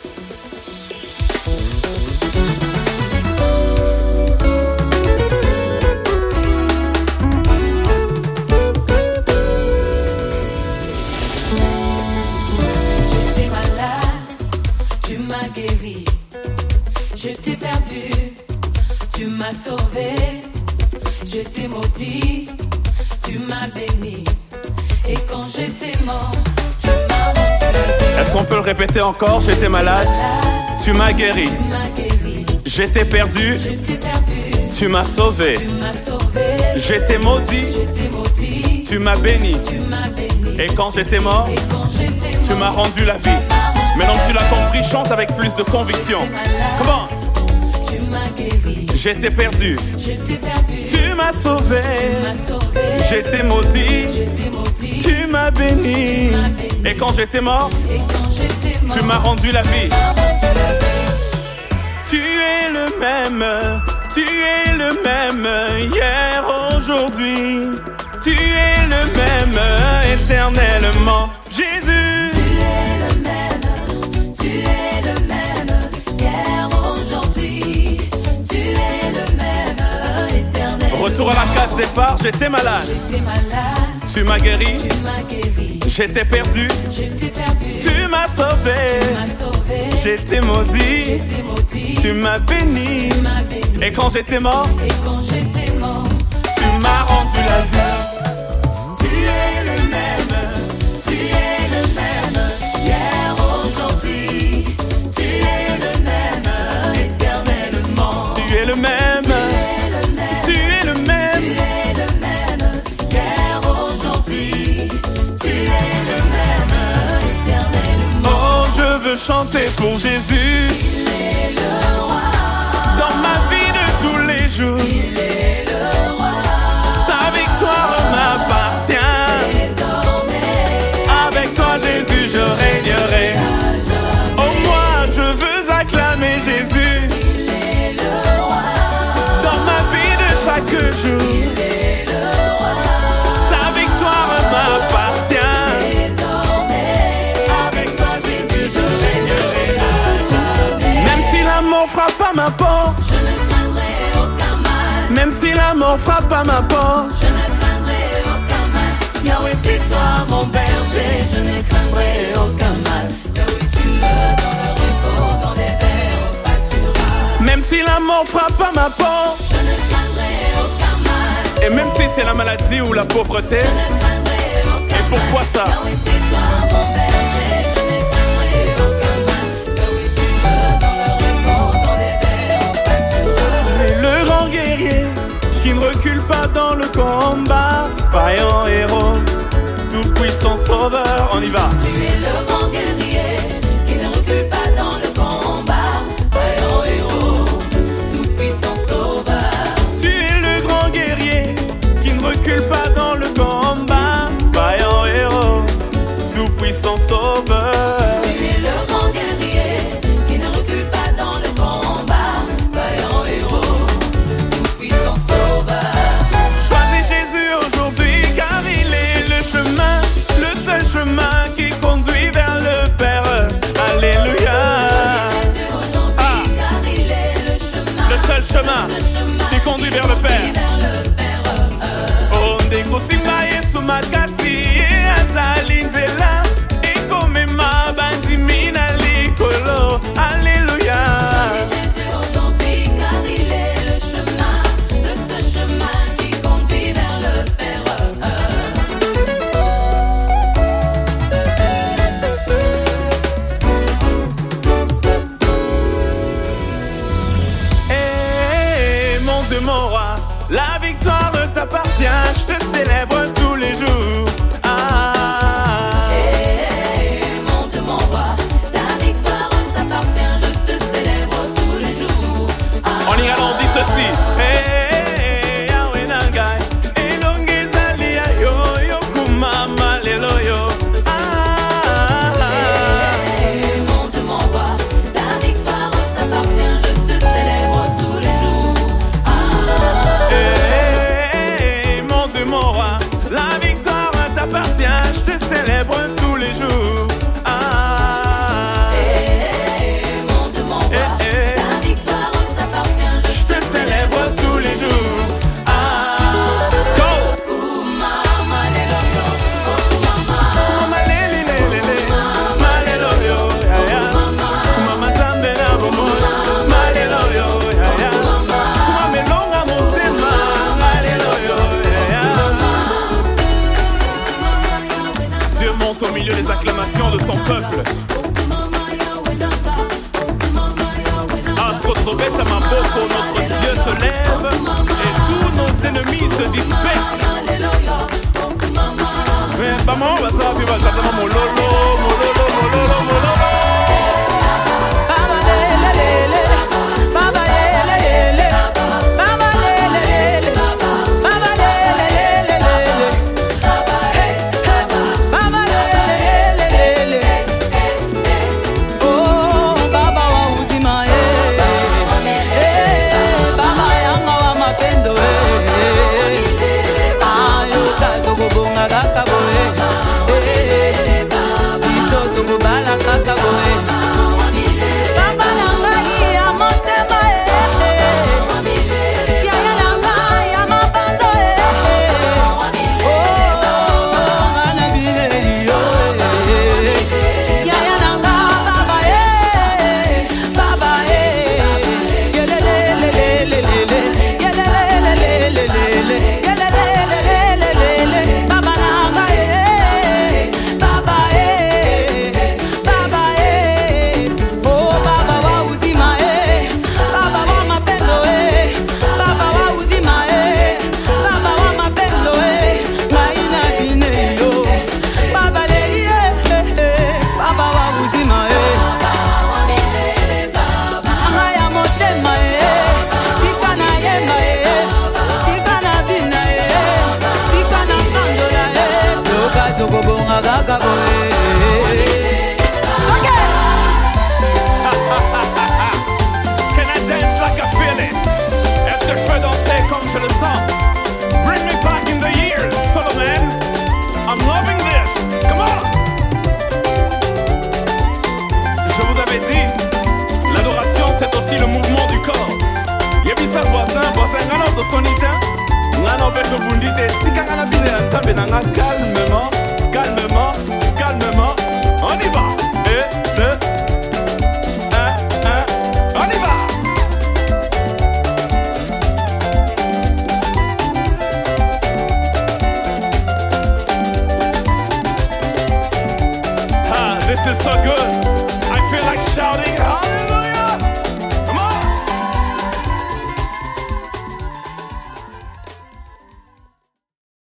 J'étais malade, tu m'as guéri. J'étais perdu, tu m'as sauvé. J'étais maudit, tu m'as béni. Et quand j'étais mort, tu m'as rendu la vie. Est-ce qu'on peut le répéter encore? J'étais malade, tu m'as guéri. J'étais perdu, tu m'as sauvé. J'étais maudit, tu m'as béni. Et quand j'étais mort, tu m'as rendu la vie. Maintenant que tu l'as compris, chante avec plus de conviction. Comment? J'étais perdu, tu m'as sauvé. J'étais maudit, tu m'as béni. Et quand j'étais mort, tu m'as rendu la vie. Tu es le même, tu es le même, hier, aujourd'hui. Tu es le même, éternellement, Jésus. Tu es le même, hier, aujourd'hui. Tu es le même, éternellement. Retour à la case départ, j'étais malade. Tu m'as guéri, j'étais perdu, tu m'as sauvé. J'étais maudit, tu m'as béni. Et quand j'étais mort, tu m'as rendu la vie. Tu es le même, hier, aujourd'hui. Tu es le même, éternellement. Tu es le même, tu es le même. Hier, aujourd'hui. Tu es le même, éternellement. Oh, je veux chanter pour Jésus. Il est le roi. Dans ma vie de tous les jours, Il est le roi. sa victoire m'appartient. Désormais, Avec toi Jésus je régnerai. Oh moi je veux acclamer Jésus. il est le roi. Dans ma vie de chaque jour, Il est le roi. sa victoire m'appartient. Désormais, avec toi Jésus, je régnerai à jamais. Même si la mort frappe à ma porte, Je ne craindrai aucun mal. même si la mort frappe à ma porte, Je ne craindrai aucun mal. Yahweh, c'est toi mon berger. Je ne craindrai aucun mal. Yahweh, tu me dans le repos, dans des verts au pâturage. même si la mort frappe à ma porte, Je ne craindrai aucun mal. et même si c'est la maladie ou la pauvreté. Je ne craindrai aucun Et pourquoi mal. ça? Yahweh, c'est toi mon berger. Je ne craindrai aucun mal. Yahweh, tu me dans le repos, dans des verts au pâturage. Tu es le grand guerrier qui ne recule pas dans le combat. Vaillant héros, tout puissant sauveur, on y va. Tu es le grand guerrier qui ne recule pas dans le combat. Vaillant héros, tout puissant sauveur. Tu es le grand guerrier qui ne recule pas dans le combat. Vaillant héros, kaka boye